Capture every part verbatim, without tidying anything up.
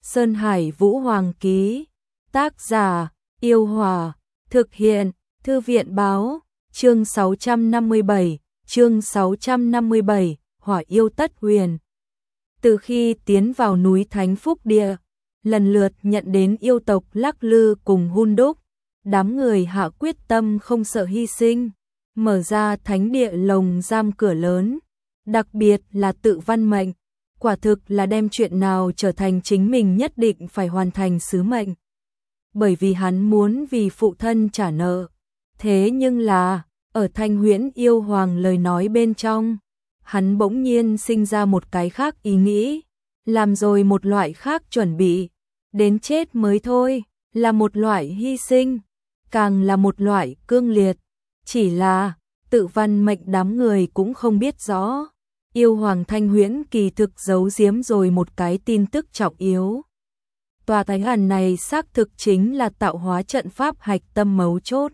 Sơn Hải Vũ Hoàng ký. Tác giả: Yêu Hòa. Thực hiện: Thư viện báo. Chương sáu trăm năm mươi bảy. Chương sáu trăm năm mươi bảy. Hỏa yêu tất huyền. Từ khi tiến vào núi Thánh Phúc Địa, lần lượt nhận đến yêu tộc Lắc Lư cùng Hun Đúc, đám người hạ quyết tâm không sợ hy sinh, mở ra thánh địa lồng giam cửa lớn, đặc biệt là Tự Văn Mệnh, quả thực là đem chuyện nào trở thành chính mình nhất định phải hoàn thành sứ mệnh. Bởi vì hắn muốn vì phụ thân trả nợ. Thế nhưng là, ở Thanh Huyễn Yêu Hoàng lời nói bên trong, hắn bỗng nhiên sinh ra một cái khác ý nghĩ, làm rồi một loại khác chuẩn bị, đến chết mới thôi, là một loại hy sinh, càng là một loại cương liệt. Chỉ là, Tự Văn Mệnh đám người cũng không biết rõ, Yêu Hoàng Thanh Huyễn kỳ thực giấu giếm rồi một cái tin tức trọng yếu. Tòa thánh hàn này xác thực chính là tạo hóa trận pháp hạch tâm mấu chốt.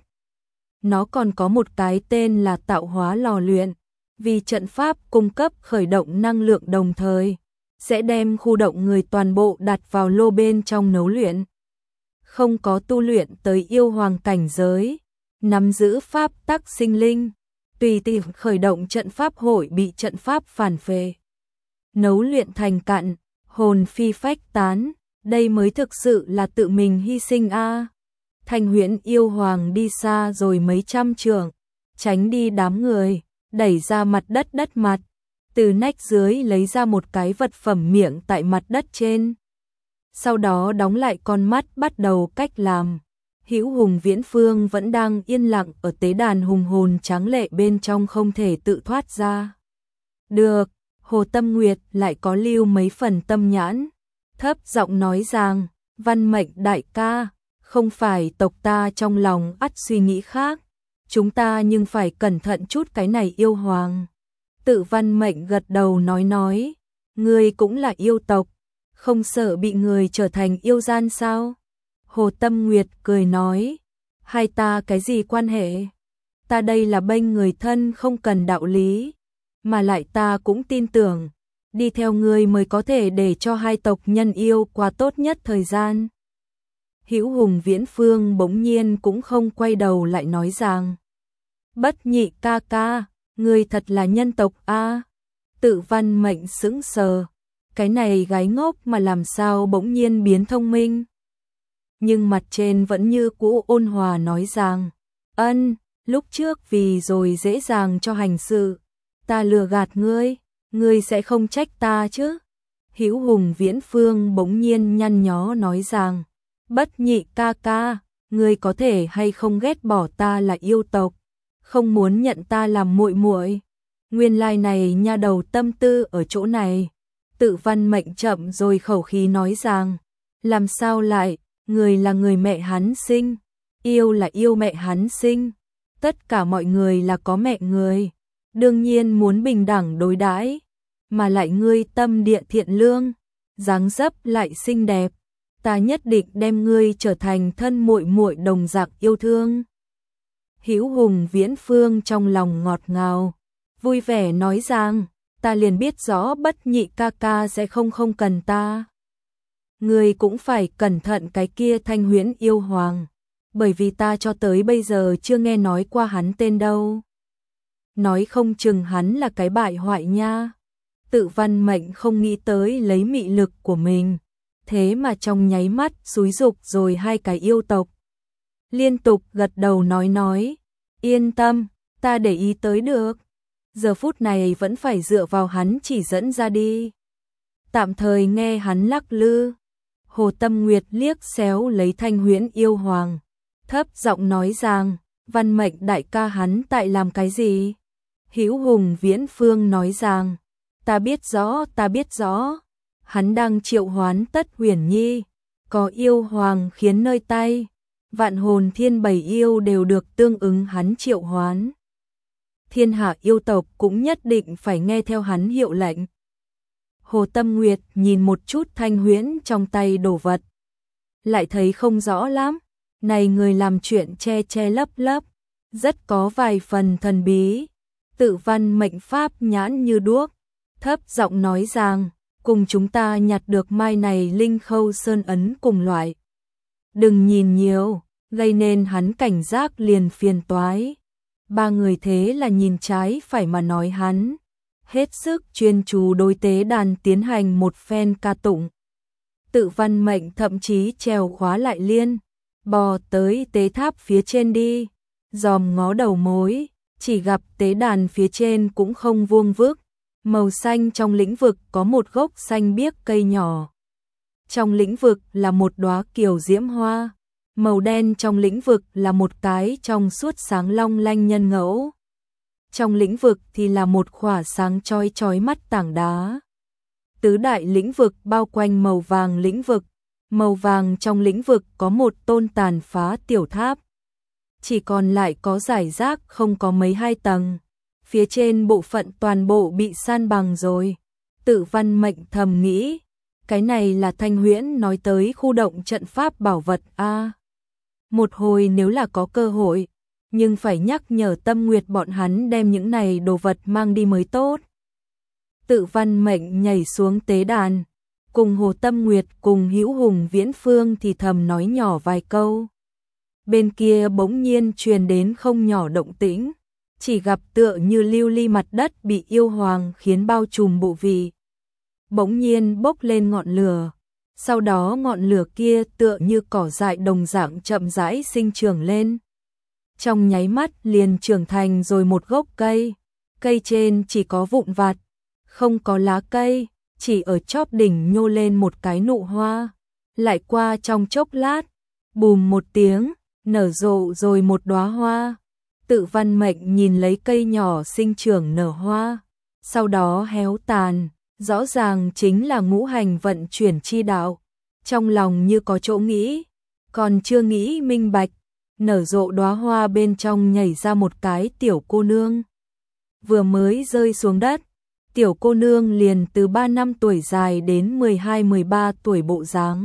Nó còn có một cái tên là tạo hóa lò luyện, vì trận pháp cung cấp khởi động năng lượng đồng thời, sẽ đem khu động người toàn bộ đặt vào lô bên trong nấu luyện. Không có tu luyện tới yêu hoàng cảnh giới, nắm giữ pháp tắc sinh linh, tùy tiện khởi động trận pháp hội bị trận pháp phản phệ. Nấu luyện thành cạn, hồn phi phách tán, đây mới thực sự là tự mình hy sinh a. À. Thanh Huyễn Yêu Hoàng đi xa rồi mấy trăm trượng, tránh đi đám người, đẩy ra mặt đất đất mặt, từ nách dưới lấy ra một cái vật phẩm miệng tại mặt đất trên. Sau đó đóng lại con mắt bắt đầu cách làm. Hữu Hùng Viễn Phương vẫn đang yên lặng ở tế đàn hùng hồn tráng lệ bên trong không thể tự thoát ra. Được, Hồ Tâm Nguyệt lại có lưu mấy phần tâm nhãn, thấp giọng nói rằng, Văn Mệnh đại ca, không phải tộc ta trong lòng ắt suy nghĩ khác, chúng ta nhưng phải cẩn thận chút cái này yêu hoàng. Tự Văn Mệnh gật đầu nói nói, ngươi cũng là yêu tộc, không sợ bị người trở thành yêu gian sao? Hồ Tâm Nguyệt cười nói, hai ta cái gì quan hệ? Ta đây là bênh người thân không cần đạo lý, mà lại ta cũng tin tưởng, đi theo ngươi mới có thể để cho hai tộc nhân yêu qua tốt nhất thời gian. Hữu Hùng Viễn Phương bỗng nhiên cũng không quay đầu lại nói rằng, Bất Nhị ca ca, ngươi thật là nhân tộc a. À. Tự Văn Mệnh sững sờ, cái này gái ngốc mà làm sao bỗng nhiên biến thông minh. Nhưng mặt trên vẫn như cũ ôn hòa nói rằng, ân, lúc trước vì rồi dễ dàng cho hành sự, ta lừa gạt ngươi, ngươi sẽ không trách ta chứ. Hữu Hùng Viễn Phương bỗng nhiên nhăn nhó nói rằng, Bất Nhị ca ca, ngươi có thể hay không ghét bỏ ta là yêu tộc, không muốn nhận ta làm muội muội. Nguyên lai này nha đầu tâm tư ở chỗ này. Tự Văn Mệnh chậm rồi khẩu khí nói rằng, làm sao lại, người là người mẹ hắn sinh, yêu là yêu mẹ hắn sinh, tất cả mọi người là có mẹ người, đương nhiên muốn bình đẳng đối đãi, mà lại ngươi tâm địa thiện lương, dáng dấp lại xinh đẹp, ta nhất định đem ngươi trở thành thân muội muội đồng dạng yêu thương. Hữu Hùng Viễn Phương trong lòng ngọt ngào, vui vẻ nói rằng, ta liền biết rõ Bất Nhị ca ca sẽ không không cần ta. Ngươi cũng phải cẩn thận cái kia Thanh Huyễn Yêu Hoàng, bởi vì ta cho tới bây giờ chưa nghe nói qua hắn tên đâu. Nói không chừng hắn là cái bại hoại nha. Tự Văn Mệnh không nghĩ tới lấy mị lực của mình, thế mà trong nháy mắt xúi dục rồi hai cái yêu tộc. Liên tục gật đầu nói nói, yên tâm, ta để ý tới được. Giờ phút này vẫn phải dựa vào hắn chỉ dẫn ra đi. Tạm thời nghe hắn lắc lư. Hồ Tâm Nguyệt liếc xéo lấy Thanh Huyễn Yêu Hoàng, thấp giọng nói rằng, Văn Mệnh đại ca hắn tại làm cái gì? Hữu Hùng Viễn Phương nói rằng, ta biết rõ, ta biết rõ. Hắn đang triệu hoán Tất Huyền Nhi, có yêu hoàng khiến nơi tay, vạn hồn thiên bảy yêu đều được tương ứng hắn triệu hoán. Thiên hạ yêu tộc cũng nhất định phải nghe theo hắn hiệu lệnh. Hồ Tâm Nguyệt nhìn một chút Thanh Huyễn trong tay đồ vật, lại thấy không rõ lắm, này người làm chuyện che che lấp lấp, rất có vài phần thần bí. Tự Văn Mệnh pháp nhãn như đuốc, thấp giọng nói rằng, cùng chúng ta nhặt được mai này linh khâu sơn ấn cùng loại. Đừng nhìn nhiều, gây nên hắn cảnh giác liền phiền toái. Ba người thế là nhìn trái phải mà nói hắn, hết sức chuyên chú đối tế đàn tiến hành một phen ca tụng. Tự Văn Mệnh thậm chí trèo khóa lại liên, bò tới tế tháp phía trên đi, dòm ngó đầu mối, chỉ gặp tế đàn phía trên cũng không vuông vức, màu xanh trong lĩnh vực có một gốc xanh biếc cây nhỏ. Trong lĩnh vực là một đóa kiều diễm hoa, màu đen trong lĩnh vực là một cái trong suốt sáng long lanh nhân ngẫu. Trong lĩnh vực thì là một khỏa sáng chói chói mắt tảng đá. Tứ đại lĩnh vực bao quanh màu vàng lĩnh vực, màu vàng trong lĩnh vực có một tôn tàn phá tiểu tháp. Chỉ còn lại có rải rác không có mấy hai tầng, phía trên bộ phận toàn bộ bị san bằng rồi. Tự Văn Mệnh thầm nghĩ, cái này là Thanh Huyễn nói tới khu động trận pháp bảo vật a. Một hồi nếu là có cơ hội, nhưng phải nhắc nhở Tâm Nguyệt bọn hắn đem những này đồ vật mang đi mới tốt. Tự Văn Mệnh nhảy xuống tế đàn, cùng Hồ Tâm Nguyệt cùng Hữu Hùng Viễn Phương thì thầm nói nhỏ vài câu. Bên kia bỗng nhiên truyền đến không nhỏ động tĩnh, chỉ gặp tựa như lưu ly mặt đất bị yêu hoàng khiến bao trùm bộ vị. Bỗng nhiên bốc lên ngọn lửa, sau đó ngọn lửa kia tựa như cỏ dại đồng dạng chậm rãi sinh trưởng lên. Trong nháy mắt liền trưởng thành rồi một gốc cây, cây trên chỉ có vụn vặt, không có lá cây, chỉ ở chóp đỉnh nhô lên một cái nụ hoa. Lại qua trong chốc lát, bùm một tiếng, nở rộ rồi một đóa hoa. Tự Văn Mệnh nhìn lấy cây nhỏ sinh trưởng nở hoa, sau đó héo tàn, rõ ràng chính là ngũ hành vận chuyển chi đạo. Trong lòng như có chỗ nghĩ, còn chưa nghĩ minh bạch, nở rộ đóa hoa bên trong nhảy ra một cái tiểu cô nương. Vừa mới rơi xuống đất, tiểu cô nương liền từ ba năm tuổi dài đến mười hai mười ba tuổi bộ dáng.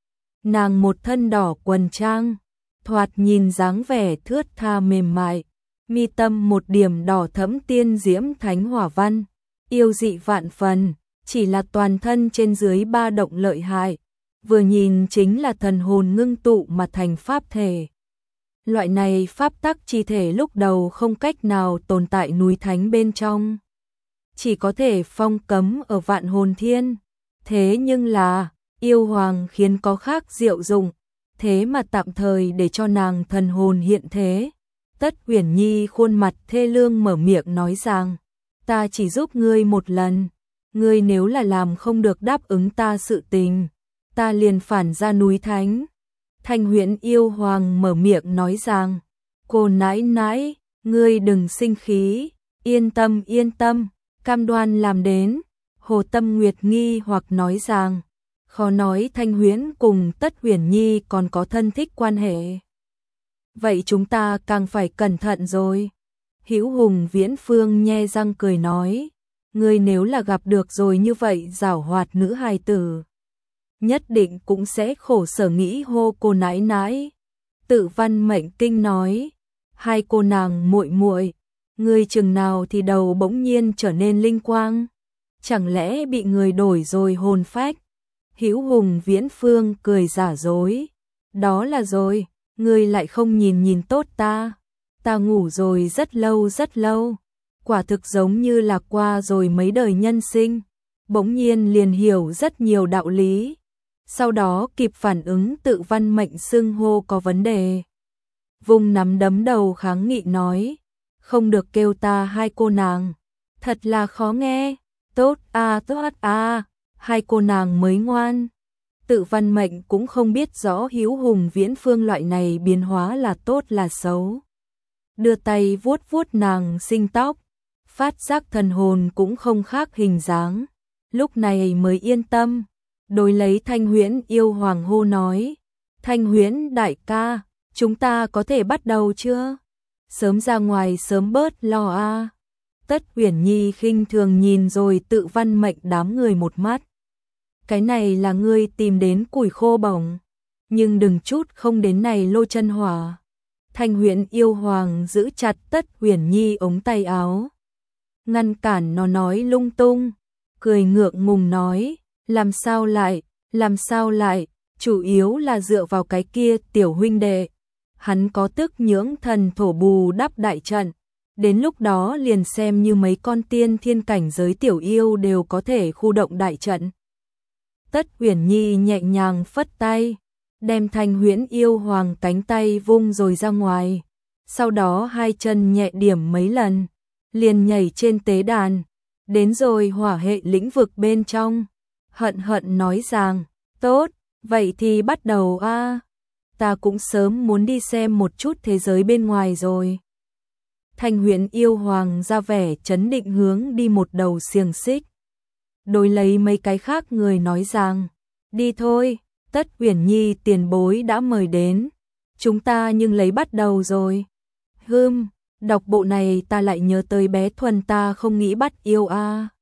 Nàng một thân đỏ quần trang, thoạt nhìn dáng vẻ thướt tha mềm mại, mi tâm một điểm đỏ thẫm tiên diễm thánh hỏa văn, yêu dị vạn phần, chỉ là toàn thân trên dưới ba động lợi hại, vừa nhìn chính là thần hồn ngưng tụ mà thành pháp thể. Loại này pháp tắc chi thể lúc đầu không cách nào tồn tại núi thánh bên trong, chỉ có thể phong cấm ở Vạn Hồn Thiên. Thế nhưng là, yêu hoàng khiến có khác diệu dụng, thế mà tạm thời để cho nàng thần hồn hiện thế. Tất Uyển Nhi khuôn mặt thê lương mở miệng nói rằng, ta chỉ giúp ngươi một lần, ngươi nếu là làm không được đáp ứng ta sự tình, ta liền phản ra núi thánh. Thanh Huyễn yêu hoàng mở miệng nói rằng, cô nãi nãi, ngươi đừng sinh khí, yên tâm yên tâm, cam đoan làm đến. Hồ Tâm Nguyệt nghi hoặc nói rằng, khó nói Thanh Huyễn cùng Tất Uyển Nhi còn có thân thích quan hệ. Vậy chúng ta càng phải cẩn thận rồi. Hữu Hùng Viễn Phương nhe răng cười nói, ngươi nếu là gặp được rồi như vậy giảo hoạt nữ hài tử, nhất định cũng sẽ khổ sở nghĩ hô cô nãi nãi. Tự Văn Mệnh kinh nói, hai cô nàng muội muội, ngươi chừng nào thì đầu bỗng nhiên trở nên linh quang, chẳng lẽ bị người đổi rồi hồn phách? Hữu Hùng Viễn Phương cười giả dối, đó là rồi, ngươi lại không nhìn nhìn tốt ta, ta ngủ rồi rất lâu rất lâu, quả thực giống như là qua rồi mấy đời nhân sinh, bỗng nhiên liền hiểu rất nhiều đạo lý. Sau đó kịp phản ứng Tự Văn Mệnh xưng hô có vấn đề, vùng nắm đấm đầu kháng nghị nói, không được kêu ta hai cô nàng, thật là khó nghe. Tốt a tốt a, hai cô nàng mới ngoan. Tự Văn Mệnh cũng không biết rõ Hữu Hùng Viễn Phương loại này biến hóa là tốt là xấu. Đưa tay vuốt vuốt nàng sinh tóc, phát giác thần hồn cũng không khác hình dáng, lúc này mới yên tâm. Đối lấy Thanh Huyễn yêu hoàng hô nói, Thanh Huyễn đại ca, chúng ta có thể bắt đầu chưa? Sớm ra ngoài sớm bớt lo a. Tất Uyển Nhi khinh thường nhìn rồi Tự Văn Mệnh đám người một mắt. Cái này là ngươi tìm đến củi khô bỏng, nhưng đừng chút không đến này lô chân hỏa. Thanh Huyễn yêu hoàng giữ chặt Tất Uyển Nhi ống tay áo, ngăn cản nó nói lung tung, cười ngượng ngùng nói, Làm sao lại, làm sao lại, chủ yếu là dựa vào cái kia tiểu huynh đệ. Hắn có tức nhưỡng thần thổ bù đắp đại trận, đến lúc đó liền xem như mấy con tiên thiên cảnh giới tiểu yêu đều có thể khu động đại trận. Tất Uyển Nhi nhẹ nhàng phất tay, đem Thanh Huyễn yêu hoàng cánh tay vung rồi ra ngoài, sau đó hai chân nhẹ điểm mấy lần, liền nhảy trên tế đàn, đến rồi hỏa hệ lĩnh vực bên trong. Hận hận nói rằng, tốt, vậy thì bắt đầu a. Ta cũng sớm muốn đi xem một chút thế giới bên ngoài rồi. Thanh Huyễn yêu hoàng ra vẻ trấn định hướng đi một đầu xiềng xích. Đối lấy mấy cái khác người nói rằng, đi thôi, Tất Uyển Nhi tiền bối đã mời đến, chúng ta nhưng lấy bắt đầu rồi. Hừm, đọc bộ này ta lại nhớ tới bé Thuần ta không nghĩ bắt yêu a.